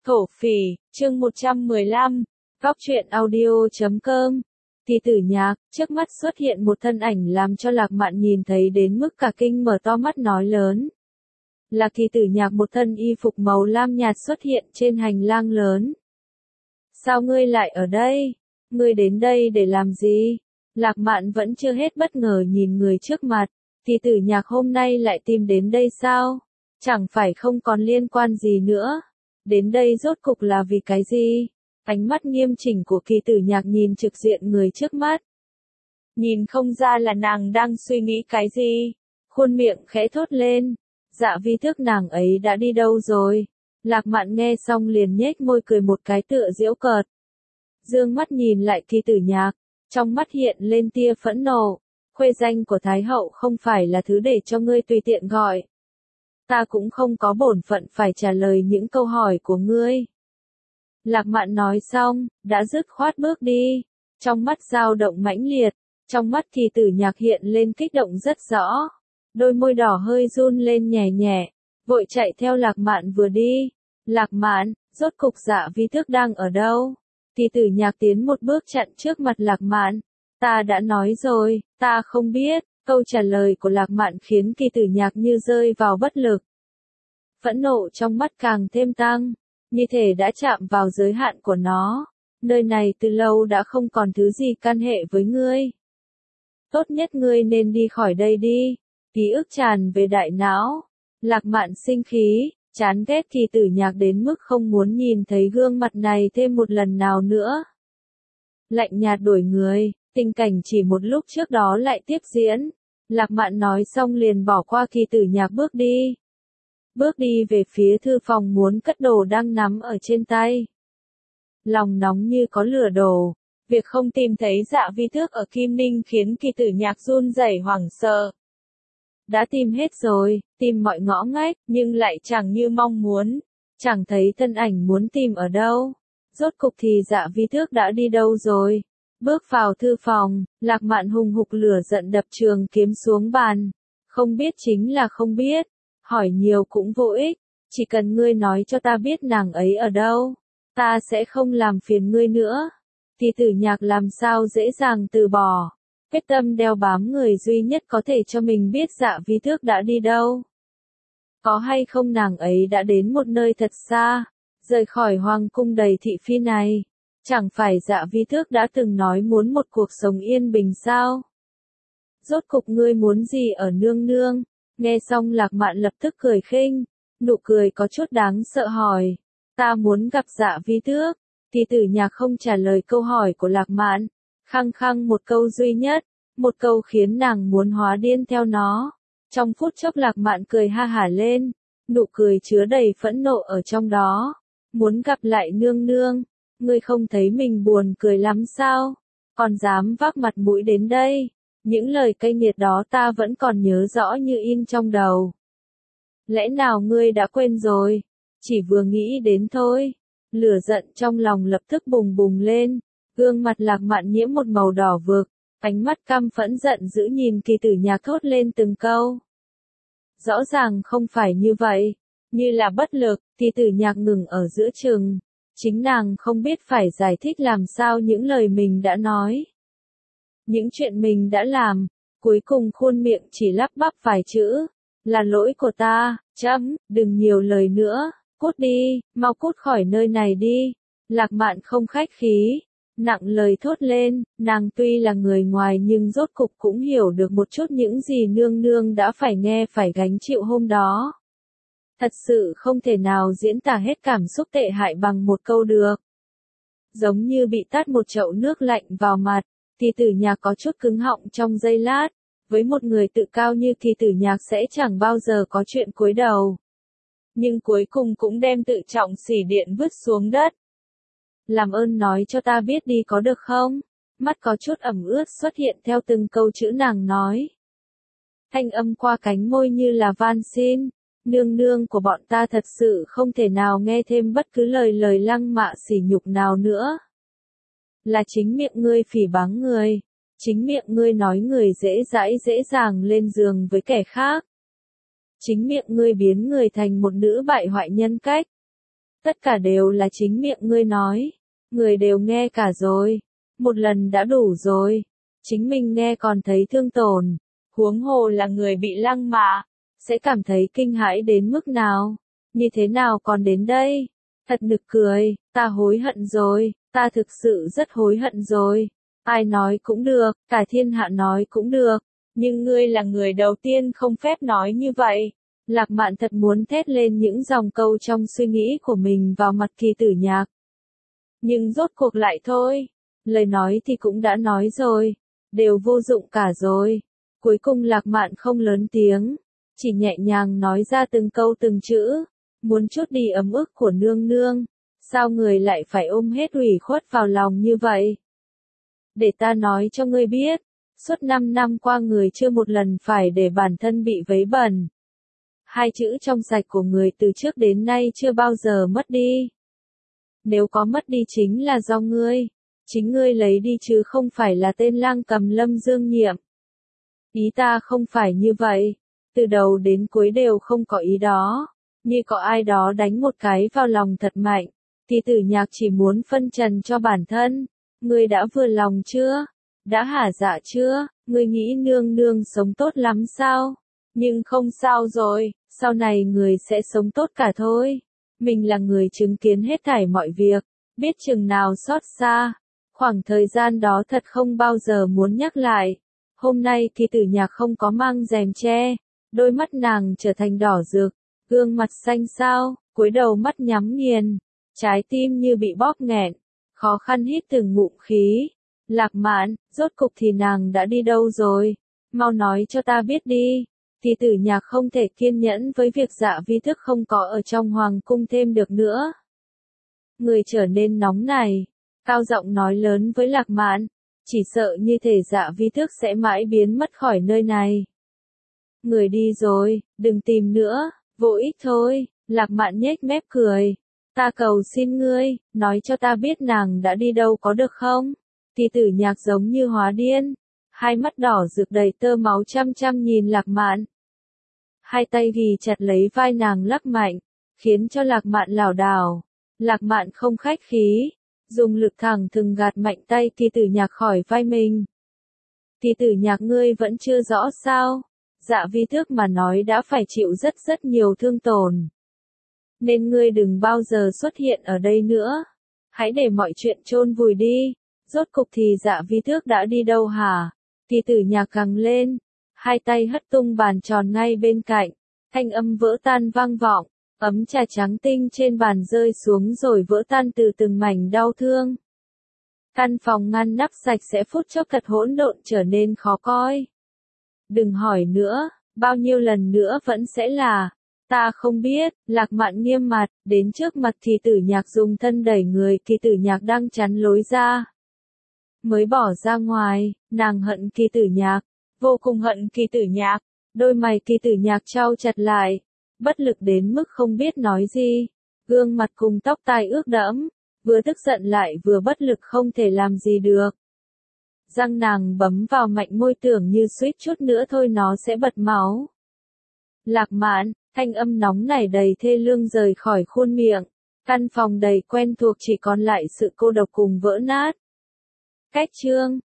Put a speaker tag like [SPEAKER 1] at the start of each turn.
[SPEAKER 1] Thổ phỉ, chương 115, góc truyện audio.com. Thì tử nhạc, trước mắt xuất hiện một thân ảnh làm cho Lạc Mạn nhìn thấy đến mức cả kinh mở to mắt nói lớn. Lạc thì tử nhạc một thân y phục màu lam nhạt xuất hiện trên hành lang lớn. Sao ngươi lại ở đây? Ngươi đến đây để làm gì? Lạc Mạn vẫn chưa hết bất ngờ nhìn người trước mặt. Thì tử nhạc hôm nay lại tìm đến đây sao? Chẳng phải không còn liên quan gì nữa. Đến đây rốt cục là vì cái gì? Ánh mắt nghiêm chỉnh của kỳ tử nhạc nhìn trực diện người trước mắt. Nhìn không ra là nàng đang suy nghĩ cái gì. Khuôn miệng khẽ thốt lên. Dạ vi thức nàng ấy đã đi đâu rồi? Lạc Mạn nghe xong liền nhếch môi cười một cái tựa giễu cợt. Dương mắt nhìn lại kỳ tử nhạc. Trong mắt hiện lên tia phẫn nộ. Khuê danh của Thái Hậu không phải là thứ để cho ngươi tùy tiện gọi. Ta cũng không có bổn phận phải trả lời những câu hỏi của ngươi. Lạc Mạn nói xong, đã dứt khoát bước đi. Trong mắt dao động mãnh liệt, trong mắt kỳ tử nhạc hiện lên kích động rất rõ. Đôi môi đỏ hơi run lên nhẹ nhẹ, vội chạy theo Lạc Mạn vừa đi. Lạc Mạn, rốt cục dạ vi thức đang ở đâu? Kỳ tử nhạc tiến một bước chặn trước mặt Lạc Mạn. Ta đã nói rồi, ta không biết. Câu trả lời của Lạc Mạn khiến kỳ tử nhạc như rơi vào bất lực. Phẫn nộ trong mắt càng thêm tăng, như thể đã chạm vào giới hạn của nó. Nơi này từ lâu đã không còn thứ gì can hệ với ngươi. Tốt nhất ngươi nên đi khỏi đây đi. Ký ức tràn về đại não. Lạc Mạn sinh khí, chán ghét kỳ tử nhạc đến mức không muốn nhìn thấy gương mặt này thêm một lần nào nữa. Lạnh nhạt đổi người. Tình cảnh chỉ một lúc trước đó lại tiếp diễn. Lạc Mạn nói xong liền bỏ qua kỳ tử nhạc bước đi. Bước đi về phía thư phòng muốn cất đồ đang nắm ở trên tay. Lòng nóng như có lửa đổ. Việc không tìm thấy dạ vi thước ở Kim Ninh khiến kỳ tử nhạc run rẩy hoảng sợ. Đã tìm hết rồi, tìm mọi ngõ ngách, nhưng lại chẳng như mong muốn. Chẳng thấy thân ảnh muốn tìm ở đâu. Rốt cục thì dạ vi thước đã đi đâu rồi? Bước vào thư phòng, Lạc Mạn hùng hục lửa giận đập trường kiếm xuống bàn. Không biết chính là không biết. Hỏi nhiều cũng vô ích. Chỉ cần ngươi nói cho ta biết nàng ấy ở đâu. Ta sẽ không làm phiền ngươi nữa. Thì tử nhạc làm sao dễ dàng từ bỏ. Quyết tâm đeo bám người duy nhất có thể cho mình biết dạ vi thước đã đi đâu. Có hay không nàng ấy đã đến một nơi thật xa. Rời khỏi hoàng cung đầy thị phi này. Chẳng phải dạ vi thước đã từng nói muốn một cuộc sống yên bình sao? Rốt cục ngươi muốn gì ở nương nương? Nghe xong Lạc Mạn lập tức cười khinh, nụ cười có chút đáng sợ hỏi. Ta muốn gặp dạ vi thước. Thì tử nhạc không trả lời câu hỏi của Lạc Mạn. Khăng khăng một câu duy nhất, một câu khiến nàng muốn hóa điên theo nó. Trong phút chốc Lạc Mạn cười ha hả lên, nụ cười chứa đầy phẫn nộ ở trong đó. Muốn gặp lại nương nương. Ngươi không thấy mình buồn cười lắm sao? Còn dám vác mặt mũi đến đây? Những lời cay nghiệt đó ta vẫn còn nhớ rõ như in trong đầu. Lẽ nào ngươi đã quên rồi? Chỉ vừa nghĩ đến thôi. Lửa giận trong lòng lập tức bùng bùng lên. Gương mặt Lạc Mạn nhiễm một màu đỏ vực. Ánh mắt căm phẫn giận dữ nhìn kỳ tử nhạc thốt lên từng câu. Rõ ràng không phải như vậy. Như là bất lực, kỳ tử nhạc ngừng ở giữa chừng. Chính nàng không biết phải giải thích làm sao những lời mình đã nói. Những chuyện mình đã làm, cuối cùng khuôn miệng chỉ lắp bắp vài chữ. Là lỗi của ta, đừng nhiều lời nữa, cút đi, mau cút khỏi nơi này đi. Lạc Mạn không khách khí, nặng lời thốt lên, nàng tuy là người ngoài nhưng rốt cục cũng hiểu được một chút những gì nương nương đã phải nghe phải gánh chịu hôm đó. Thật sự không thể nào diễn tả hết cảm xúc tệ hại bằng một câu được. Giống như bị tát một chậu nước lạnh vào mặt, thì tử nhạc có chút cứng họng trong giây lát. Với một người tự cao như thì tử nhạc sẽ chẳng bao giờ có chuyện cúi đầu. Nhưng cuối cùng cũng đem tự trọng xỉ điện vứt xuống đất. Làm ơn nói cho ta biết đi có được không? Mắt có chút ẩm ướt xuất hiện theo từng câu chữ nàng nói. Thanh âm qua cánh môi như là van xin. Nương nương của bọn ta thật sự không thể nào nghe thêm bất cứ lời lăng mạ sỉ nhục nào nữa. Là chính miệng ngươi phỉ báng người. Chính miệng ngươi nói người dễ dàng lên giường với kẻ khác. Chính miệng ngươi biến người thành một nữ bại hoại nhân cách. Tất cả đều là chính miệng ngươi nói. Người đều nghe cả rồi. Một lần đã đủ rồi. Chính mình nghe còn thấy thương tổn. Huống hồ là người bị lăng mạ. Sẽ cảm thấy kinh hãi đến mức nào. Như thế nào còn đến đây? Thật nực cười. Ta hối hận rồi. Ta thực sự rất hối hận rồi. Ai nói cũng được. Cả thiên hạ nói cũng được. Nhưng ngươi là người đầu tiên không phép nói như vậy. Lạc Mạn thật muốn thét lên những dòng câu trong suy nghĩ của mình vào mặt Kỳ Tử Nhạc. Nhưng rốt cuộc lại thôi. Lời nói thì cũng đã nói rồi. Đều vô dụng cả rồi. Cuối cùng Lạc Mạn không lớn tiếng. Chỉ nhẹ nhàng nói ra từng câu từng chữ. Muốn chút đi ấm ức của nương nương. Sao người lại phải ôm hết ủy khuất vào lòng như vậy? Để ta nói cho ngươi biết. Suốt 5 năm qua người chưa một lần phải để bản thân bị vấy bẩn. 2 chữ trong sạch của người từ trước đến nay chưa bao giờ mất đi. Nếu có mất đi chính là do ngươi. Chính ngươi lấy đi chứ không phải là tên lang cầm Lâm Dương Nhiệm. Ý ta không phải như vậy. Từ đầu đến cuối đều không có ý đó. Như có ai đó đánh một cái vào lòng thật mạnh. Thì Tử Nhạc chỉ muốn phân trần cho bản thân. Ngươi đã vừa lòng chưa? Đã hả dạ chưa? Ngươi nghĩ nương nương sống tốt lắm sao? Nhưng không sao rồi, sau này người sẽ sống tốt cả thôi. Mình là người chứng kiến hết thảy mọi việc, biết chừng nào xót xa. Khoảng thời gian đó thật không bao giờ muốn nhắc lại. Hôm nay Kỳ Tử Nhạc không có mang rèm che, đôi mắt nàng trở thành đỏ rực, gương mặt xanh xao, cúi đầu mắt nhắm nghiền, trái tim như bị bóp nghẹn, khó khăn hít từng ngụm khí. Lạc Mạn, rốt cục thì nàng đã đi đâu rồi? Mau nói cho ta biết đi. Kỳ Tử Nhạc không thể kiên nhẫn với việc Dạ Vi Thức không có ở trong hoàng cung thêm được nữa. Người trở nên nóng này, cao giọng nói lớn với Lạc Mạn, chỉ sợ như thể Dạ Vi Thức sẽ mãi biến mất khỏi nơi này. Người đi rồi, đừng tìm nữa, vô ích thôi. Lạc Mạn nhếch mép cười. Ta cầu xin ngươi, nói cho ta biết nàng đã đi đâu có được không? Kỳ Tử Nhạc giống như hóa điên, hai mắt đỏ rực đầy tơ máu chăm chăm nhìn Lạc Mạn. Hai tay ghì chặt lấy vai nàng lắc mạnh, khiến cho Lạc Mạn lảo đảo. Lạc Mạn không khách khí, dùng lực thẳng thừng gạt mạnh tay Kỳ Tử Nhạc khỏi vai mình. Kỳ Tử Nhạc, ngươi vẫn chưa rõ sao? Dạ Vi Thức mà nói đã phải chịu rất nhiều thương tổn. Nên ngươi đừng bao giờ xuất hiện ở đây nữa. Hãy để mọi chuyện chôn vùi đi. Rốt cục thì Dạ Vi Thức đã đi đâu hả? Kỳ Tử Nhạc gằn lên, hai tay hất tung bàn tròn ngay bên cạnh, thanh âm vỡ tan vang vọng, ấm trà trắng tinh trên bàn rơi xuống rồi vỡ tan từ từng mảnh đau thương. Căn phòng ngăn nắp sạch sẽ phút chốc thật hỗn độn trở nên khó coi. Đừng hỏi nữa, bao nhiêu lần nữa vẫn sẽ là, ta không biết. Lạc Mạn nghiêm mặt, đến trước mặt Kỳ Tử Nhạc dùng thân đẩy người Kỳ Tử Nhạc đang chắn lối ra. Mới bỏ ra ngoài, nàng hận Kỳ Tử Nhạc, vô cùng hận Kỳ Tử Nhạc, đôi mày Kỳ Tử Nhạc chau chặt lại, bất lực đến mức không biết nói gì, gương mặt cùng tóc tai ướt đẫm, vừa tức giận lại vừa bất lực không thể làm gì được. Răng nàng bấm vào mạnh môi tưởng như suýt chút nữa thôi nó sẽ bật máu. Lạc Mạn, thanh âm nóng nảy đầy thê lương rời khỏi khuôn miệng, căn phòng đầy quen thuộc chỉ còn lại sự cô độc cùng vỡ nát. Cách chương